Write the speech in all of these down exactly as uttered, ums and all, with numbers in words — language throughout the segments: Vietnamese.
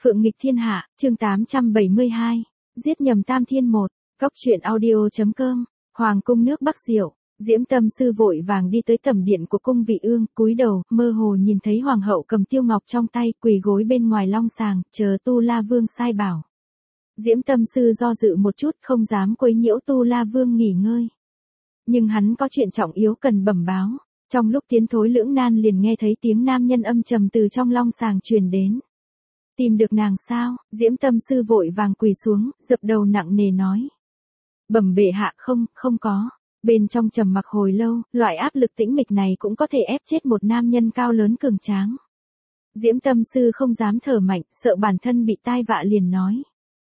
Phượng nghịch thiên hạ, chương tám trăm bảy mươi hai, giết nhầm tam thiên một, góc truyện audio.com, Hoàng cung nước Bắc Diệu, Diễm Tâm Sư vội vàng đi tới tẩm điện của cung vị ương, cúi đầu, mơ hồ nhìn thấy Hoàng hậu cầm tiêu ngọc trong tay, quỳ gối bên ngoài long sàng, chờ Tu La Vương sai bảo. Diễm Tâm Sư do dự một chút, không dám quấy nhiễu Tu La Vương nghỉ ngơi. Nhưng hắn có chuyện trọng yếu cần bẩm báo. Trong lúc tiến thối lưỡng nan liền nghe thấy tiếng nam nhân âm trầm từ trong long sàng truyền đến. Tìm được nàng sao? Diễm Tâm Sư vội vàng quỳ xuống, dập đầu nặng nề nói. Bẩm bệ hạ, không, không có. Bên trong trầm mặc hồi lâu, loại áp lực tĩnh mịch này cũng có thể ép chết một nam nhân cao lớn cường tráng. Diễm Tâm Sư không dám thở mạnh, sợ bản thân bị tai vạ liền nói.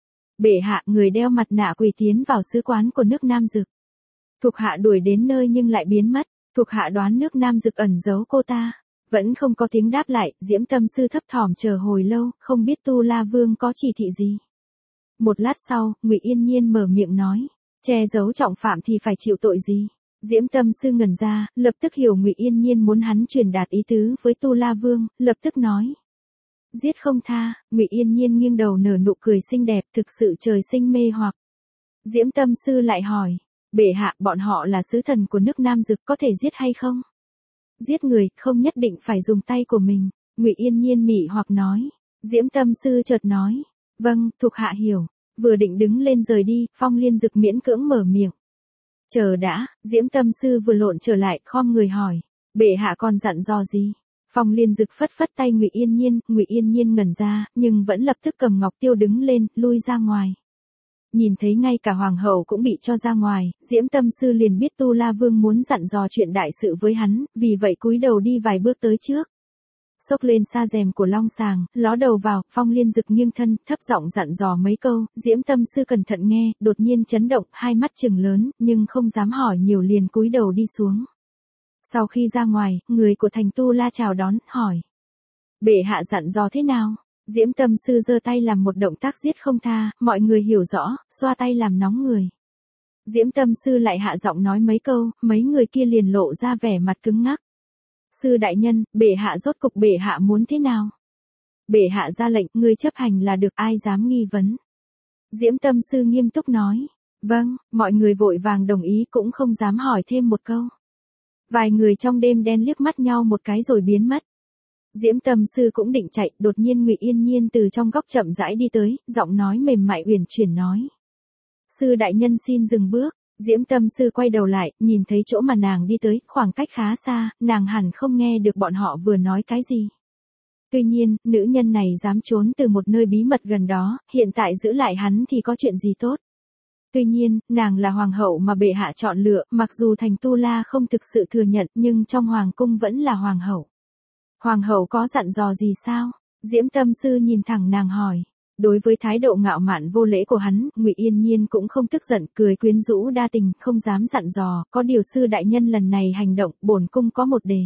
Bệ hạ, người đeo mặt nạ quỳ tiến vào sứ quán của nước Nam Dực. Thuộc hạ đuổi đến nơi nhưng lại biến mất, thuộc hạ đoán nước Nam Dực ẩn giấu cô ta. Vẫn không có tiếng đáp lại, Diễm Tâm Sư thấp thỏm chờ hồi lâu, không biết Tu La Vương có chỉ thị gì. Một lát sau, Ngụy Yên Nhiên mở miệng nói, che giấu trọng phạm thì phải chịu tội gì. Diễm Tâm Sư ngẩn ra, lập tức hiểu Ngụy Yên Nhiên muốn hắn truyền đạt ý tứ với Tu La Vương, lập tức nói. Giết không tha. Ngụy Yên Nhiên nghiêng đầu nở nụ cười xinh đẹp, thực sự trời sinh mê hoặc. Diễm Tâm Sư lại hỏi, bệ hạ, bọn họ là sứ thần của nước Nam Dực, có thể giết hay không? Giết người, không nhất định phải dùng tay của mình. Ngụy Yên Nhiên mỉ hoặc nói. Diễm Tâm Sư chợt nói, vâng, thuộc hạ hiểu. Vừa định đứng lên rời đi, Phong Liên Dực miễn cưỡng mở miệng. Chờ đã. Diễm Tâm Sư vừa lộn trở lại, khom người hỏi, bệ hạ còn dặn dò gì? Phong Liên Dực phất phất tay Ngụy Yên Nhiên, Ngụy Yên Nhiên ngẩn ra, nhưng vẫn lập tức cầm ngọc tiêu đứng lên, lui ra ngoài. Nhìn thấy ngay cả hoàng hậu cũng bị cho ra ngoài, Diễm Tâm Sư liền biết Tu La Vương muốn dặn dò chuyện đại sự với hắn, vì vậy cúi đầu đi vài bước tới trước. Xốc lên sa rèm của long sàng, ló đầu vào, Phong Liên Dực nghiêng thân, thấp giọng dặn dò mấy câu, Diễm Tâm Sư cẩn thận nghe, đột nhiên chấn động, hai mắt trừng lớn, nhưng không dám hỏi nhiều liền cúi đầu đi xuống. Sau khi ra ngoài, người của thành Tu La chào đón, hỏi. Bệ hạ dặn dò thế nào? Diễm Tâm Sư giơ tay làm một động tác giết không tha, mọi người hiểu rõ, xoa tay làm nóng người. Diễm Tâm Sư lại hạ giọng nói mấy câu, mấy người kia liền lộ ra vẻ mặt cứng ngắc. Sư đại nhân, bệ hạ rốt cục bệ hạ muốn thế nào? Bệ hạ ra lệnh, ngươi chấp hành là được, ai dám nghi vấn? Diễm Tâm Sư nghiêm túc nói. Vâng, mọi người vội vàng đồng ý cũng không dám hỏi thêm một câu. Vài người trong đêm đen liếc mắt nhau một cái rồi biến mất. Diễm Tâm Sư cũng định chạy, đột nhiên Ngụy Yên Nhiên từ trong góc chậm rãi đi tới, giọng nói mềm mại uyển chuyển nói. Sư đại nhân xin dừng bước. Diễm Tâm Sư quay đầu lại, nhìn thấy chỗ mà nàng đi tới, khoảng cách khá xa, nàng hẳn không nghe được bọn họ vừa nói cái gì. Tuy nhiên, nữ nhân này dám trốn từ một nơi bí mật gần đó, hiện tại giữ lại hắn thì có chuyện gì tốt. Tuy nhiên, nàng là hoàng hậu mà bệ hạ chọn lựa, mặc dù thành Tu La không thực sự thừa nhận, nhưng trong hoàng cung vẫn là hoàng hậu. Hoàng hậu có dặn dò gì sao? Diễm Tâm Sư nhìn thẳng nàng hỏi. Đối với thái độ ngạo mạn vô lễ của hắn, Ngụy Yên Nhiên cũng không tức giận, cười quyến rũ đa tình, không dám dặn dò, có điều sư đại nhân lần này hành động, bổn cung có một đề.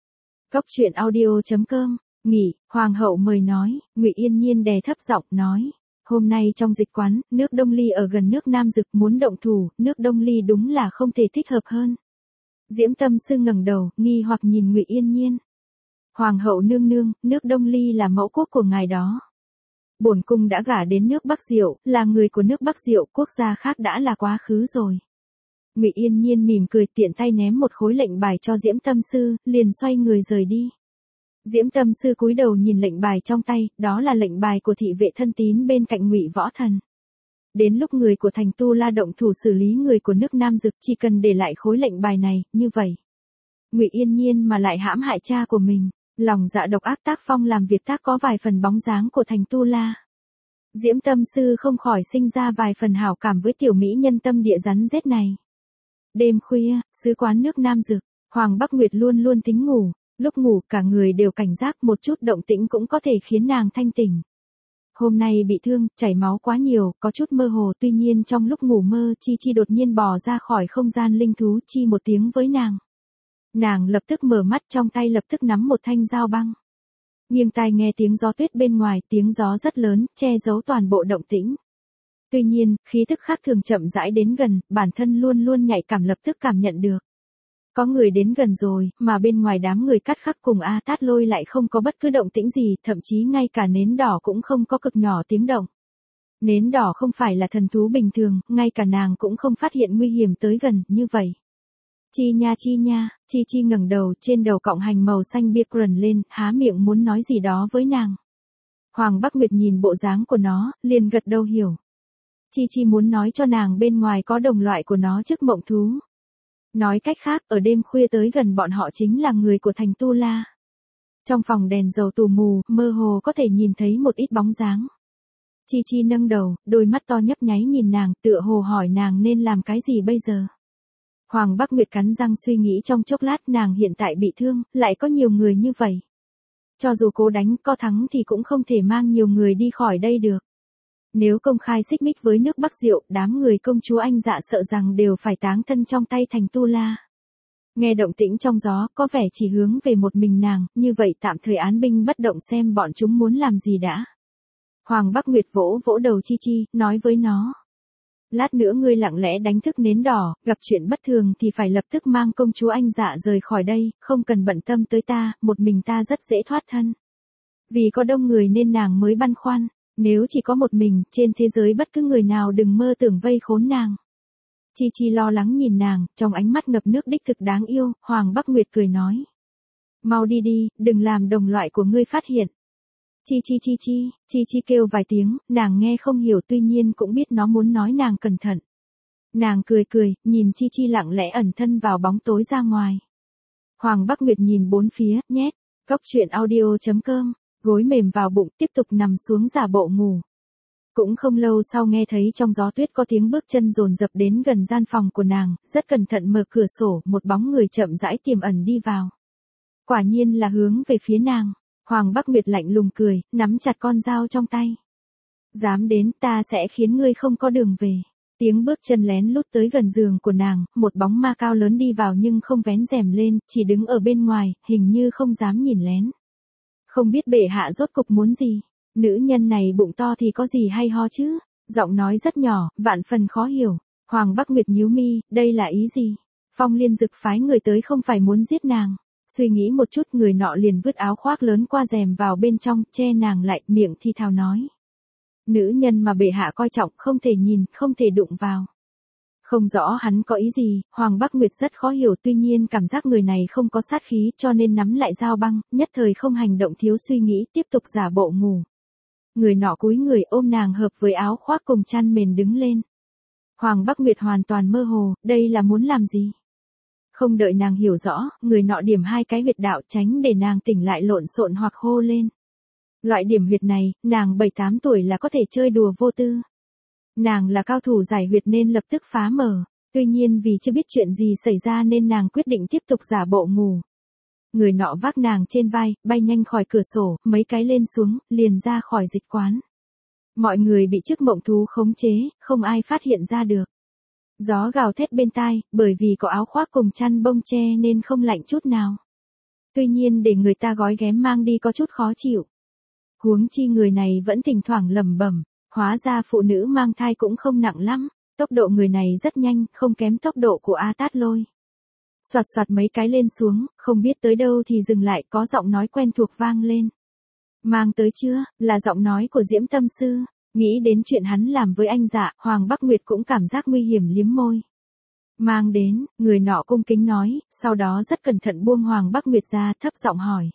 Góc truyện audio.com, nghỉ, hoàng hậu mời nói, Ngụy Yên Nhiên đè thấp giọng nói. Hôm nay trong dịch quán, nước Đông Ly ở gần nước Nam Dực muốn động thủ, nước Đông Ly đúng là không thể thích hợp hơn. Diễm Tâm Sư ngẩng đầu, nghi hoặc nhìn Ngụy Yên Nhiên. Hoàng hậu nương nương, nước Đông Ly là mẫu quốc của ngài đó. Bổn cung đã gả đến nước Bắc Diệu, là người của nước Bắc Diệu, quốc gia khác đã là quá khứ rồi. Ngụy Yên Nhiên mỉm cười, tiện tay ném một khối lệnh bài cho Diễm Tâm Sư, liền xoay người rời đi. Diễm Tâm Sư cúi đầu nhìn lệnh bài trong tay, đó là lệnh bài của thị vệ thân tín bên cạnh Ngụy Võ Thần. Đến lúc người của thành Tu La động thủ xử lý người của nước Nam Dực, chỉ cần để lại khối lệnh bài này, như vậy. Ngụy Yên Nhiên mà lại hãm hại cha của mình. Lòng dạ độc ác tác phong làm việc tác có vài phần bóng dáng của thành Tu La. Diễm Tâm Sư không khỏi sinh ra vài phần hảo cảm với tiểu mỹ nhân tâm địa rắn rết này. Đêm khuya, sứ quán nước Nam Dực, Hoàng Bắc Nguyệt luôn luôn tính ngủ, lúc ngủ cả người đều cảnh giác, một chút động tĩnh cũng có thể khiến nàng thanh tỉnh. Hôm nay bị thương, chảy máu quá nhiều, có chút mơ hồ, tuy nhiên trong lúc ngủ mơ Chi Chi đột nhiên bò ra khỏi không gian linh thú, chi một tiếng với nàng. Nàng lập tức mở mắt, trong tay lập tức nắm một thanh dao băng. Nghiêng tai nghe tiếng gió tuyết bên ngoài, tiếng gió rất lớn, che giấu toàn bộ động tĩnh. Tuy nhiên, khí tức khác thường chậm rãi đến gần, bản thân luôn luôn nhạy cảm lập tức cảm nhận được. Có người đến gần rồi, mà bên ngoài đám người Cát Khắc cùng A Tát Lôi lại không có bất cứ động tĩnh gì, thậm chí ngay cả nến đỏ cũng không có cực nhỏ tiếng động. Nến đỏ không phải là thần thú bình thường, ngay cả nàng cũng không phát hiện nguy hiểm tới gần, như vậy. Chi nha chi nha, Chi Chi ngẩng đầu, trên đầu cọng hành màu xanh biếc rần lên, há miệng muốn nói gì đó với nàng. Hoàng Bắc Nguyệt nhìn bộ dáng của nó, liền gật đầu hiểu. Chi Chi muốn nói cho nàng bên ngoài có đồng loại của nó trước mộng thú. Nói cách khác, ở đêm khuya tới gần bọn họ chính là người của thành Tu La. Trong phòng đèn dầu tù mù, mơ hồ có thể nhìn thấy một ít bóng dáng. Chi Chi nâng đầu, đôi mắt to nhấp nháy nhìn nàng, tựa hồ hỏi nàng nên làm cái gì bây giờ. Hoàng Bắc Nguyệt cắn răng suy nghĩ trong chốc lát, nàng hiện tại bị thương, lại có nhiều người như vậy. Cho dù cố đánh có thắng thì cũng không thể mang nhiều người đi khỏi đây được. Nếu công khai xích mích với nước Bắc Diệu, đám người công chúa Anh Dạ sợ rằng đều phải táng thân trong tay thành Tu La. Nghe động tĩnh trong gió, có vẻ chỉ hướng về một mình nàng, như vậy tạm thời án binh bất động xem bọn chúng muốn làm gì đã. Hoàng Bắc Nguyệt vỗ vỗ đầu Chi Chi, nói với nó. Lát nữa ngươi lặng lẽ đánh thức nến đỏ, gặp chuyện bất thường thì phải lập tức mang công chúa Anh Dạ rời khỏi đây, không cần bận tâm tới ta, một mình ta rất dễ thoát thân. Vì có đông người nên nàng mới băn khoăn, nếu chỉ có một mình, trên thế giới bất cứ người nào đừng mơ tưởng vây khốn nàng. Chi Chi lo lắng nhìn nàng, trong ánh mắt ngập nước đích thực đáng yêu, Hoàng Bắc Nguyệt cười nói. Mau đi đi, đừng làm đồng loại của ngươi phát hiện. Chi Chi Chi Chi, Chi Chi kêu vài tiếng, nàng nghe không hiểu tuy nhiên cũng biết nó muốn nói nàng cẩn thận. Nàng cười cười, nhìn Chi Chi lặng lẽ ẩn thân vào bóng tối ra ngoài. Hoàng Bắc Nguyệt nhìn bốn phía, nhét, cốc truyện audio chấm com, gối mềm vào bụng tiếp tục nằm xuống giả bộ ngủ. Cũng không lâu sau nghe thấy trong gió tuyết có tiếng bước chân dồn dập đến gần gian phòng của nàng, rất cẩn thận mở cửa sổ, một bóng người chậm rãi tiềm ẩn đi vào. Quả nhiên là hướng về phía nàng. Hoàng Bắc Nguyệt lạnh lùng cười, nắm chặt con dao trong tay. Dám đến, ta sẽ khiến ngươi không có đường về. Tiếng bước chân lén lút tới gần giường của nàng, một bóng ma cao lớn đi vào nhưng không vén rèm lên, chỉ đứng ở bên ngoài, hình như không dám nhìn lén. Không biết bệ hạ rốt cục muốn gì, nữ nhân này bụng to thì có gì hay ho chứ, giọng nói rất nhỏ, vạn phần khó hiểu. Hoàng Bắc Nguyệt nhíu mi, đây là ý gì? Phong Liên Dực phái người tới không phải muốn giết nàng. Suy nghĩ một chút, người nọ liền vứt áo khoác lớn qua rèm vào bên trong, che nàng lại, miệng thi thào nói. Nữ nhân mà bệ hạ coi trọng, không thể nhìn, không thể đụng vào. Không rõ hắn có ý gì, Hoàng Bắc Nguyệt rất khó hiểu, tuy nhiên cảm giác người này không có sát khí cho nên nắm lại dao băng, nhất thời không hành động thiếu suy nghĩ, tiếp tục giả bộ ngủ. Người nọ cúi người ôm nàng hợp với áo khoác cùng chăn mền đứng lên. Hoàng Bắc Nguyệt hoàn toàn mơ hồ, đây là muốn làm gì? Không đợi nàng hiểu rõ, người nọ điểm hai cái huyệt đạo tránh để nàng tỉnh lại lộn xộn hoặc hô lên. Loại điểm huyệt này, nàng bảy tám tuổi là có thể chơi đùa vô tư. Nàng là cao thủ giải huyệt nên lập tức phá mở, tuy nhiên vì chưa biết chuyện gì xảy ra nên nàng quyết định tiếp tục giả bộ ngủ. Người nọ vác nàng trên vai, bay nhanh khỏi cửa sổ, mấy cái lên xuống, liền ra khỏi dịch quán. Mọi người bị chiếc mộng thú khống chế, không ai phát hiện ra được. Gió gào thét bên tai, bởi vì có áo khoác cùng chăn bông che nên không lạnh chút nào. Tuy nhiên để người ta gói ghém mang đi có chút khó chịu. Huống chi người này vẫn thỉnh thoảng lẩm bẩm, hóa ra phụ nữ mang thai cũng không nặng lắm, tốc độ người này rất nhanh, không kém tốc độ của A Tát Lôi. Soạt soạt mấy cái lên xuống, không biết tới đâu thì dừng lại, có giọng nói quen thuộc vang lên. Mang tới chưa, là giọng nói của Diễm Tâm Sư. Nghĩ đến chuyện hắn làm với anh Dạ, Hoàng Bắc Nguyệt cũng cảm giác nguy hiểm liếm môi. Mang đến, người nọ cung kính nói, sau đó rất cẩn thận buông Hoàng Bắc Nguyệt ra, thấp giọng hỏi.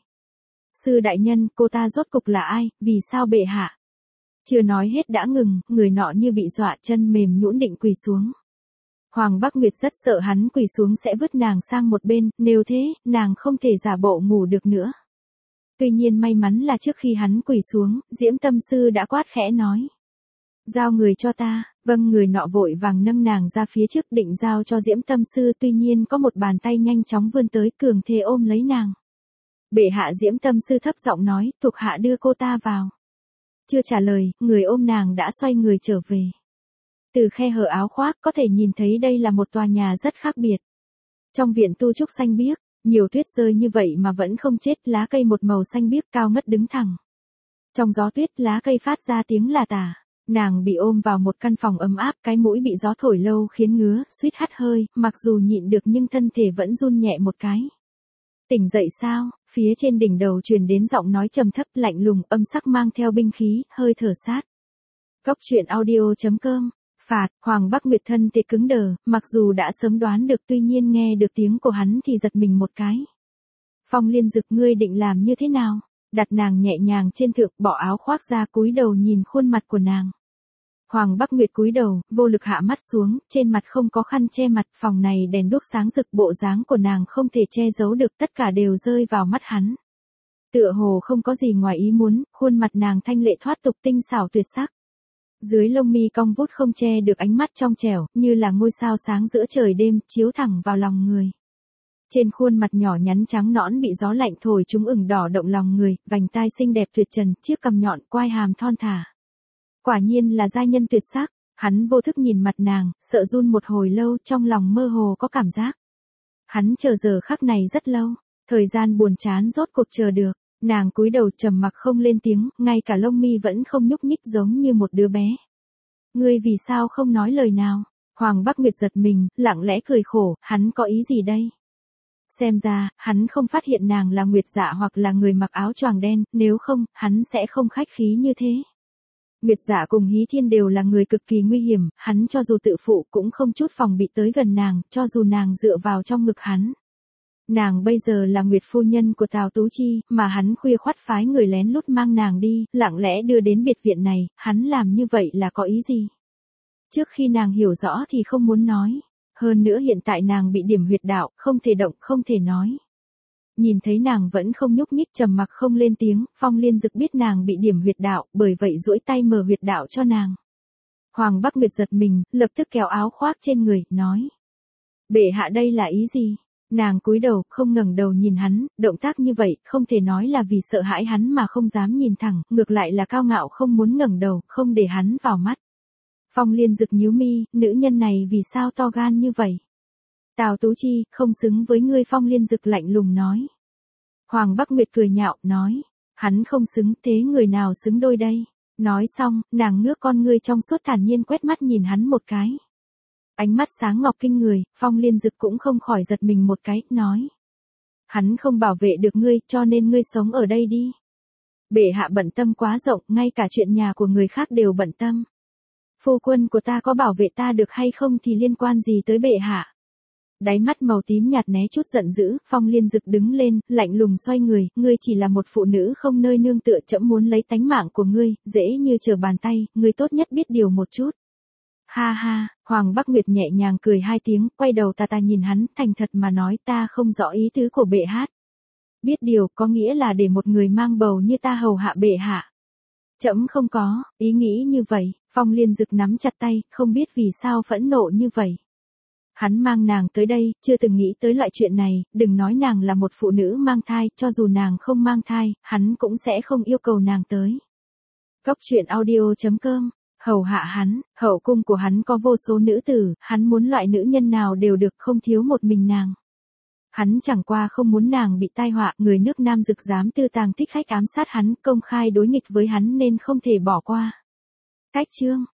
Sư đại nhân, cô ta rốt cục là ai, vì sao bệ hạ? Chưa nói hết đã ngừng, người nọ như bị dọa, chân mềm nhũn định quỳ xuống. Hoàng Bắc Nguyệt rất sợ hắn quỳ xuống sẽ vứt nàng sang một bên, nếu thế, nàng không thể giả bộ ngủ được nữa. Tuy nhiên may mắn là trước khi hắn quỳ xuống, Diễm Tâm Sư đã quát khẽ nói. Giao người cho ta, vâng, người nọ vội vàng nâng nàng ra phía trước định giao cho Diễm Tâm Sư, tuy nhiên có một bàn tay nhanh chóng vươn tới cường thế ôm lấy nàng. Bệ hạ, Diễm Tâm Sư thấp giọng nói, thuộc hạ đưa cô ta vào. Chưa trả lời, người ôm nàng đã xoay người trở về. Từ khe hở áo khoác có thể nhìn thấy đây là một tòa nhà rất khác biệt. Trong viện tu trúc xanh biếc, nhiều tuyết rơi như vậy mà vẫn không chết, lá cây một màu xanh biếc cao ngất đứng thẳng. Trong gió tuyết lá cây phát ra tiếng là tả. Nàng bị ôm vào một căn phòng ấm áp, cái mũi bị gió thổi lâu khiến ngứa, suýt hắt hơi, mặc dù nhịn được nhưng thân thể vẫn run nhẹ một cái. Tỉnh dậy sao? Phía trên đỉnh đầu truyền đến giọng nói trầm thấp lạnh lùng, âm sắc mang theo binh khí, hơi thở sát. Cốc truyện audio chấm com. Phạt, Hoàng Bắc Nguyệt thân thể cứng đờ, mặc dù đã sớm đoán được tuy nhiên nghe được tiếng của hắn thì giật mình một cái. Phong Liên Dực, ngươi định làm như thế nào? Đặt nàng nhẹ nhàng trên thượng, bỏ áo khoác ra, cúi đầu nhìn khuôn mặt của nàng. Hoàng Bắc Nguyệt cúi đầu, vô lực hạ mắt xuống, trên mặt không có khăn che mặt, phòng này đèn đuốc sáng rực, bộ dáng của nàng không thể che giấu được, tất cả đều rơi vào mắt hắn. Tựa hồ không có gì ngoài ý muốn, khuôn mặt nàng thanh lệ thoát tục, tinh xảo tuyệt sắc. Dưới lông mi cong vút không che được ánh mắt trong trẻo, như là ngôi sao sáng giữa trời đêm, chiếu thẳng vào lòng người. Trên khuôn mặt nhỏ nhắn trắng nõn bị gió lạnh thổi chúng ửng đỏ động lòng người, vành tai xinh đẹp tuyệt trần, chiếc cằm nhọn, quai hàm thon thả. Quả nhiên là giai nhân tuyệt sắc, hắn vô thức nhìn mặt nàng, sợ run một hồi lâu, trong lòng mơ hồ có cảm giác. Hắn chờ giờ khắc này rất lâu, thời gian buồn chán rốt cuộc chờ được, nàng cúi đầu trầm mặc không lên tiếng, ngay cả lông mi vẫn không nhúc nhích giống như một đứa bé. Ngươi vì sao không nói lời nào? Hoàng Bắc Nguyệt giật mình, lặng lẽ cười khổ, hắn có ý gì đây? Xem ra, hắn không phát hiện nàng là Nguyệt Dạ hoặc là người mặc áo choàng đen, nếu không, hắn sẽ không khách khí như thế. Nguyệt Dạ cùng Hí Thiên đều là người cực kỳ nguy hiểm, hắn cho dù tự phụ cũng không chút phòng bị tới gần nàng, cho dù nàng dựa vào trong ngực hắn. Nàng bây giờ là Nguyệt phu nhân của Tào Tú Chi, mà hắn khuya khoắt phái người lén lút mang nàng đi, lặng lẽ đưa đến biệt viện này, hắn làm như vậy là có ý gì? Trước khi nàng hiểu rõ thì không muốn nói. Hơn nữa hiện tại nàng bị điểm huyệt đạo, không thể động, không thể nói. Nhìn thấy nàng vẫn không nhúc nhích trầm mặc không lên tiếng, Phong Liên Dực biết nàng bị điểm huyệt đạo, bởi vậy duỗi tay mở huyệt đạo cho nàng. Hoàng Bắc Nguyệt giật mình, lập tức kéo áo khoác trên người, nói. Bệ hạ đây là ý gì? Nàng cúi đầu, không ngẩng đầu nhìn hắn, động tác như vậy, không thể nói là vì sợ hãi hắn mà không dám nhìn thẳng, ngược lại là cao ngạo không muốn ngẩng đầu, không để hắn vào mắt. Phong Liên Dực nhíu mi, nữ nhân này vì sao to gan như vậy? Tào Tú Chi, không xứng với ngươi. Phong Liên Dực lạnh lùng nói. Hoàng Bắc Nguyệt cười nhạo, nói. Hắn không xứng, thế người nào xứng đôi đây? Nói xong, nàng ngước con ngươi trong suốt thản nhiên quét mắt nhìn hắn một cái. Ánh mắt sáng ngọc kinh người, Phong Liên Dực cũng không khỏi giật mình một cái, nói. Hắn không bảo vệ được ngươi, cho nên ngươi sống ở đây đi. Bệ hạ bận tâm quá rộng, ngay cả chuyện nhà của người khác đều bận tâm. Phu quân của ta có bảo vệ ta được hay không thì liên quan gì tới bệ hạ? Đáy mắt màu tím nhạt né chút giận dữ, Phong Liên Dực đứng lên, lạnh lùng xoay người, ngươi chỉ là một phụ nữ không nơi nương tựa, trẫm muốn lấy tánh mạng của ngươi, dễ như trở bàn tay, ngươi tốt nhất biết điều một chút. Ha ha, Hoàng Bắc Nguyệt nhẹ nhàng cười hai tiếng, quay đầu tà tà nhìn hắn, thành thật mà nói, ta không rõ ý tứ của bệ hạ. Biết điều có nghĩa là để một người mang bầu như ta hầu hạ bệ hạ. Trẫm không có ý nghĩ như vậy. Phong Liên Dực nắm chặt tay, không biết vì sao phẫn nộ như vậy. Hắn mang nàng tới đây, chưa từng nghĩ tới loại chuyện này, đừng nói nàng là một phụ nữ mang thai, cho dù nàng không mang thai, hắn cũng sẽ không yêu cầu nàng tới. Cốc truyện audio chấm com. Hầu hạ hắn, hậu cung của hắn có vô số nữ tử, hắn muốn loại nữ nhân nào đều được, không thiếu một mình nàng. Hắn chẳng qua không muốn nàng bị tai họa, người nước Nam Dực dám tư tàng thích khách ám sát hắn, công khai đối nghịch với hắn nên không thể bỏ qua. Cách chương